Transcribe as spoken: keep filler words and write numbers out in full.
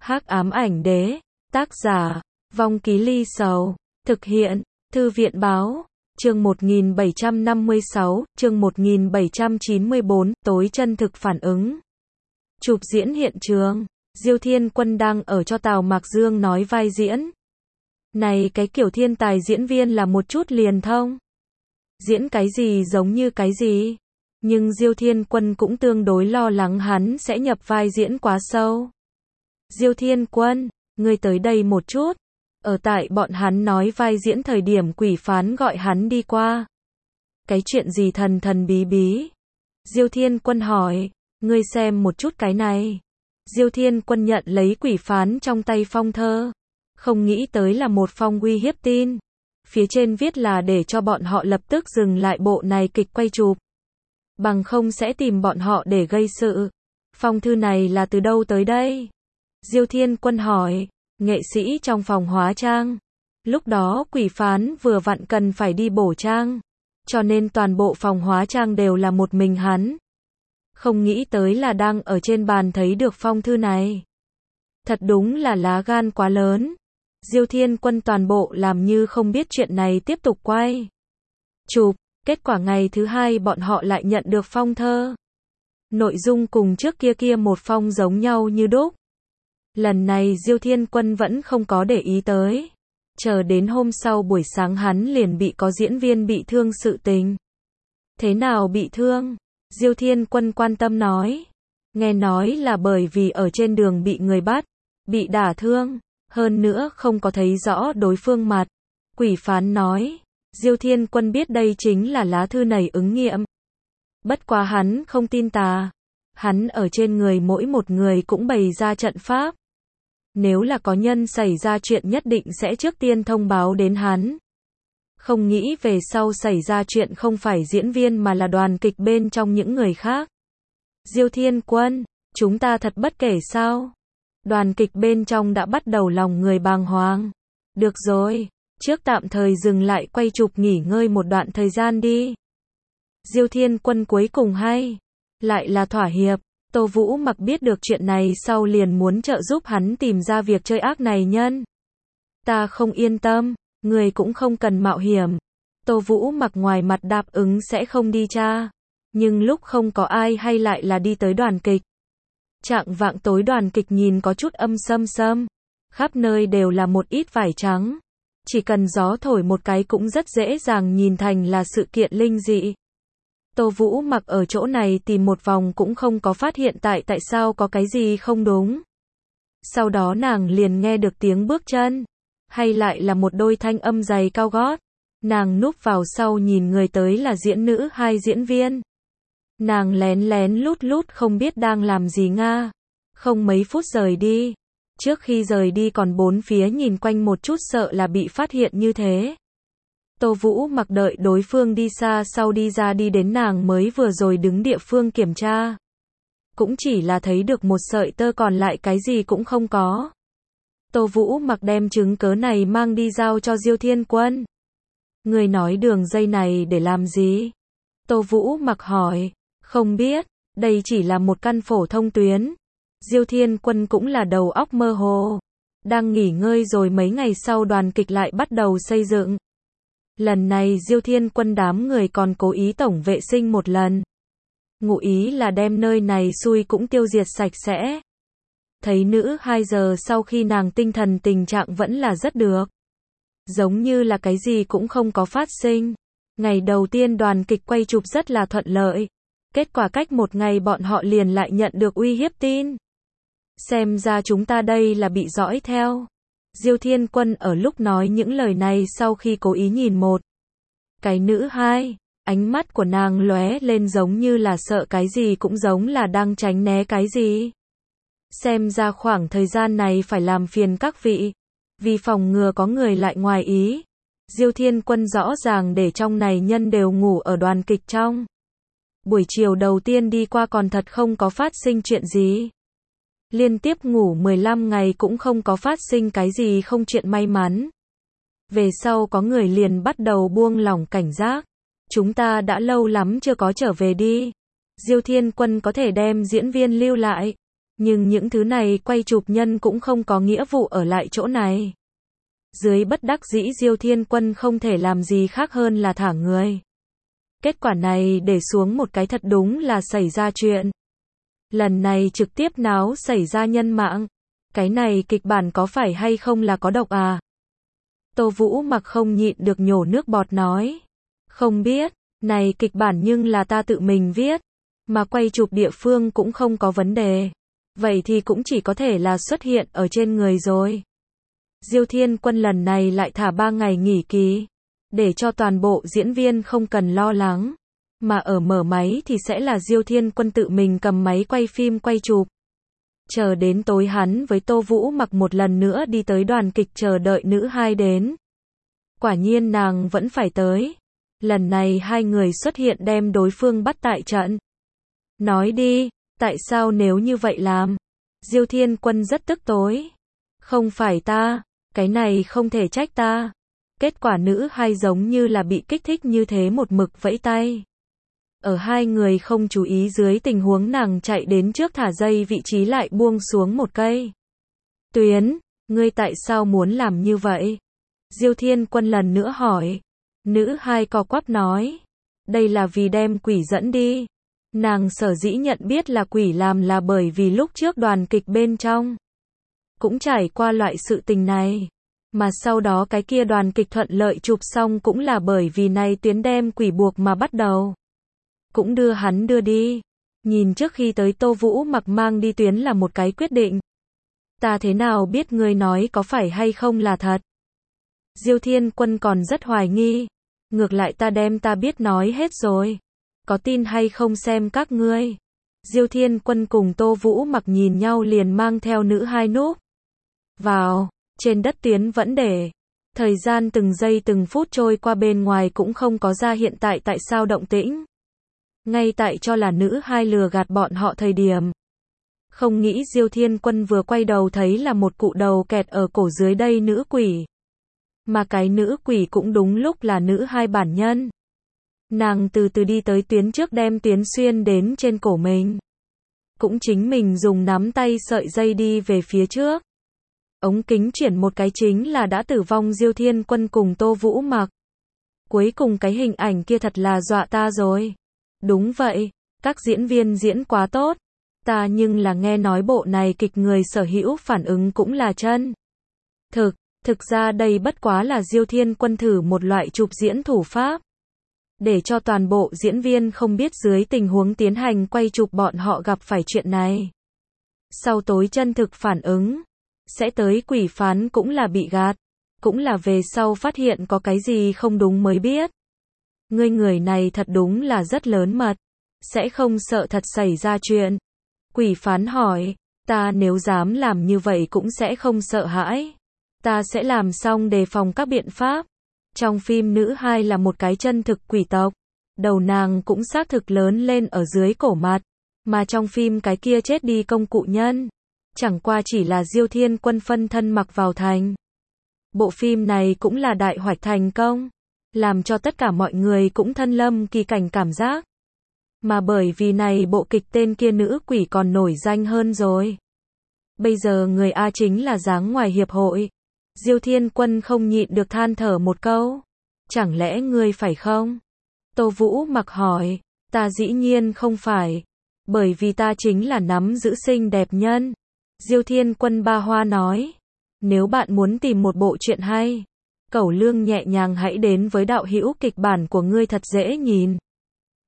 Hắc ám ảnh đế, tác giả, Vong Ký Ly Sầu, thực hiện, Thư viện báo, chương một nghìn bảy trăm năm mươi sáu, chương một nghìn bảy trăm chín mươi bốn, tối chân thực phản ứng. Chụp diễn hiện trường, Diêu Thiên Quân đang ở cho Tào Mạc Dương nói vai diễn. Này cái kiểu thiên tài diễn viên là một chút liền thông. Diễn cái gì giống như cái gì. Nhưng Diêu Thiên Quân cũng tương đối lo lắng hắn sẽ nhập vai diễn quá sâu. Diêu Thiên Quân, ngươi tới đây một chút. Ở tại bọn hắn nói vai diễn thời điểm quỷ phán gọi hắn đi qua. Cái chuyện gì thần thần bí bí? Diêu Thiên Quân hỏi, ngươi xem một chút cái này. Diêu Thiên Quân nhận lấy quỷ phán trong tay phong thơ. Không nghĩ tới là một phong uy hiếp tin. Phía trên viết là để cho bọn họ lập tức dừng lại bộ này kịch quay chụp. Bằng không sẽ tìm bọn họ để gây sự. Phong thư này là từ đâu tới đây? Diêu Thiên Quân hỏi, nghệ sĩ trong phòng hóa trang. Lúc đó quỷ phán vừa vặn cần phải đi bổ trang. Cho nên toàn bộ phòng hóa trang đều là một mình hắn. Không nghĩ tới là đang ở trên bàn thấy được phong thư này. Thật đúng là lá gan quá lớn. Diêu Thiên Quân toàn bộ làm như không biết chuyện này tiếp tục quay chụp. Kết quả ngày thứ hai bọn họ lại nhận được phong thơ. Nội dung cùng trước kia kia một phong giống nhau như đúc. Lần này Diêu Thiên Quân vẫn không có để ý tới. Chờ đến hôm sau buổi sáng hắn liền bị có diễn viên bị thương sự tình. Thế nào bị thương? Diêu Thiên Quân quan tâm nói. Nghe nói là bởi vì ở trên đường bị người bắt, bị đả thương, hơn nữa không có thấy rõ đối phương mặt. Quỷ phán nói. Diêu Thiên Quân biết đây chính là lá thư này ứng nghiệm. Bất quá hắn không tin tà. Hắn ở trên người mỗi một người cũng bày ra trận pháp. Nếu là có nhân xảy ra chuyện nhất định sẽ trước tiên thông báo đến hắn. Không nghĩ về sau xảy ra chuyện không phải diễn viên mà là đoàn kịch bên trong những người khác. Diêu Thiên Quân, chúng ta thật bất kể sao? Đoàn kịch bên trong đã bắt đầu lòng người bàng hoàng. Được rồi, trước tạm thời dừng lại quay chụp nghỉ ngơi một đoạn thời gian đi. Diêu Thiên Quân cuối cùng hay, lại là thỏa hiệp. Tô Vũ Mặc biết được chuyện này sau liền muốn trợ giúp hắn tìm ra việc chơi ác này nhân. Ta không yên tâm, người cũng không cần mạo hiểm. Tô Vũ Mặc ngoài mặt đáp ứng sẽ không đi tra. Nhưng lúc không có ai hay lại là đi tới đoàn kịch. Trạng vạng tối đoàn kịch nhìn có chút âm sâm sâm. Khắp nơi đều là một ít vải trắng. Chỉ cần gió thổi một cái cũng rất dễ dàng nhìn thành là sự kiện linh dị. Tô Vũ Mặc ở chỗ này tìm một vòng cũng không có phát hiện tại tại sao có cái gì không đúng. Sau đó nàng liền nghe được tiếng bước chân. Hay lại là một đôi thanh âm giày cao gót. Nàng núp vào sau nhìn người tới là diễn nữ hai diễn viên. Nàng lén lén lút lút không biết đang làm gì nga. Không mấy phút rời đi. Trước khi rời đi còn bốn phía nhìn quanh một chút sợ là bị phát hiện như thế. Tô Vũ Mặc đợi đối phương đi xa sau đi ra đi đến nàng mới vừa rồi đứng địa phương kiểm tra. Cũng chỉ là thấy được một sợi tơ còn lại cái gì cũng không có. Tô Vũ Mặc đem chứng cớ này mang đi giao cho Diêu Thiên Quân. Người nói đường dây này để làm gì? Tô Vũ Mặc hỏi. Không biết, đây chỉ là một căn phổ thông tuyến. Diêu Thiên Quân cũng là đầu óc mơ hồ. Đang nghỉ ngơi rồi mấy ngày sau đoàn kịch lại bắt đầu xây dựng. Lần này Diêu Thiên Quân đám người còn cố ý tổng vệ sinh một lần. Ngụ ý là đem nơi này xui cũng tiêu diệt sạch sẽ. Thấy nữ hai giờ sau khi nàng tinh thần tình trạng vẫn là rất được. Giống như là cái gì cũng không có phát sinh. Ngày đầu tiên đoàn kịch quay chụp rất là thuận lợi. Kết quả cách một ngày bọn họ liền lại nhận được uy hiếp tin. Xem ra chúng ta đây là bị dõi theo. Diêu Thiên Quân ở lúc nói những lời này sau khi cố ý nhìn một cái nữ hai, ánh mắt của nàng lóe lên giống như là sợ cái gì cũng giống là đang tránh né cái gì. Xem ra khoảng thời gian này phải làm phiền các vị, vì phòng ngừa có người lại ngoài ý. Diêu Thiên Quân rõ ràng để trong này nhân đều ngủ ở đoàn kịch trong. Buổi chiều đầu tiên đi qua còn thật không có phát sinh chuyện gì. Liên tiếp ngủ mười lăm ngày cũng không có phát sinh cái gì không chuyện may mắn. Về sau có người liền bắt đầu buông lỏng cảnh giác. Chúng ta đã lâu lắm chưa có trở về đi. Diêu Thiên Quân có thể đem diễn viên lưu lại. Nhưng những thứ này quay chụp nhân cũng không có nghĩa vụ ở lại chỗ này. Dưới bất đắc dĩ Diêu Thiên Quân không thể làm gì khác hơn là thả người. Kết quả này để xuống một cái thật đúng là xảy ra chuyện. Lần này trực tiếp náo xảy ra nhân mạng. Cái này kịch bản có phải hay không là có độc à? Tô Vũ Mặc không nhịn được nhổ nước bọt nói. Không biết, này kịch bản nhưng là ta tự mình viết. Mà quay chụp địa phương cũng không có vấn đề. Vậy thì cũng chỉ có thể là xuất hiện ở trên người rồi. Diêu Thiên Quân lần này lại thả ba ngày nghỉ kỳ. Để cho toàn bộ diễn viên không cần lo lắng. Mà ở mở máy thì sẽ là Diêu Thiên Quân tự mình cầm máy quay phim quay chụp. Chờ đến tối hắn với Tô Vũ Mặc một lần nữa đi tới đoàn kịch chờ đợi nữ hai đến. Quả nhiên nàng vẫn phải tới. Lần này hai người xuất hiện đem đối phương bắt tại trận. Nói đi, tại sao nếu như vậy làm? Diêu Thiên Quân rất tức tối. Không phải ta, cái này không thể trách ta. Kết quả nữ hai giống như là bị kích thích như thế một mực vẫy tay. Ở hai người không chú ý dưới tình huống nàng chạy đến trước thả dây vị trí lại buông xuống một cây. Tuyến, ngươi tại sao muốn làm như vậy? Diêu Thiên Quân lần nữa hỏi. Nữ hai co quắp nói. Đây là vì đem quỷ dẫn đi. Nàng sở dĩ nhận biết là quỷ làm là bởi vì lúc trước đoàn kịch bên trong cũng trải qua loại sự tình này. Mà sau đó cái kia đoàn kịch thuận lợi chụp xong cũng là bởi vì này tuyến đem quỷ buộc mà bắt đầu. Cũng đưa hắn đưa đi. Nhìn trước khi tới Tô Vũ Mặc mang đi tuyến là một cái quyết định. Ta thế nào biết ngươi nói có phải hay không là thật? Diêu Thiên Quân còn rất hoài nghi. Ngược lại ta đem ta biết nói hết rồi. Có tin hay không xem các ngươi. Diêu Thiên Quân cùng Tô Vũ Mặc nhìn nhau liền mang theo nữ hai núp vào. Trên đất tuyến vẫn để. Thời gian từng giây từng phút trôi qua bên ngoài cũng không có ra hiện tại tại sao động tĩnh. Ngay tại cho là nữ hai lừa gạt bọn họ thời điểm. Không nghĩ Diêu Thiên Quân vừa quay đầu thấy là một cụ đầu kẹt ở cổ dưới đây nữ quỷ. Mà cái nữ quỷ cũng đúng lúc là nữ hai bản nhân. Nàng từ từ đi tới tuyến trước đem tuyến xuyên đến trên cổ mình. Cũng chính mình dùng nắm tay sợi dây đi về phía trước. Ống kính chuyển một cái chính là đã tử vong Diêu Thiên Quân cùng Tô Vũ Mặc. Cuối cùng cái hình ảnh kia thật là dọa ta rồi. Đúng vậy, các diễn viên diễn quá tốt. Ta nhưng là nghe nói bộ này kịch người sở hữu phản ứng cũng là chân thực. Thực ra đây bất quá là Diêu Thiên Quân thử một loại chụp diễn thủ pháp. Để cho toàn bộ diễn viên không biết dưới tình huống tiến hành quay chụp bọn họ gặp phải chuyện này. Sau tối chân thực phản ứng. Sẽ tới quỷ phán cũng là bị gạt. Cũng là về sau phát hiện có cái gì không đúng mới biết. Ngươi người này thật đúng là rất lớn mật. Sẽ không sợ thật xảy ra chuyện. Quỷ phán hỏi. Ta nếu dám làm như vậy cũng sẽ không sợ hãi. Ta sẽ làm xong đề phòng các biện pháp. Trong phim nữ hai là một cái chân thực quỷ tộc. Đầu nàng cũng xác thực lớn lên ở dưới cổ mặt. Mà trong phim cái kia chết đi công cụ nhân. Chẳng qua chỉ là Diêu Thiên Quân phân thân mặc vào thành. Bộ phim này cũng là đại hoạch thành công. Làm cho tất cả mọi người cũng thân lâm kỳ cảnh cảm giác. Mà bởi vì này bộ kịch tên kia nữ quỷ còn nổi danh hơn rồi. Bây giờ người A chính là dáng ngoài hiệp hội. Diêu Thiên Quân không nhịn được than thở một câu. Chẳng lẽ ngươi phải không? Tô Vũ Mặc hỏi. Ta dĩ nhiên không phải. Bởi vì ta chính là nắm giữ xinh đẹp nhân. Diêu Thiên Quân ba hoa nói. Nếu bạn muốn tìm một bộ truyện hay. Cẩu lương nhẹ nhàng hãy đến với đạo hữu kịch bản của ngươi thật dễ nhìn.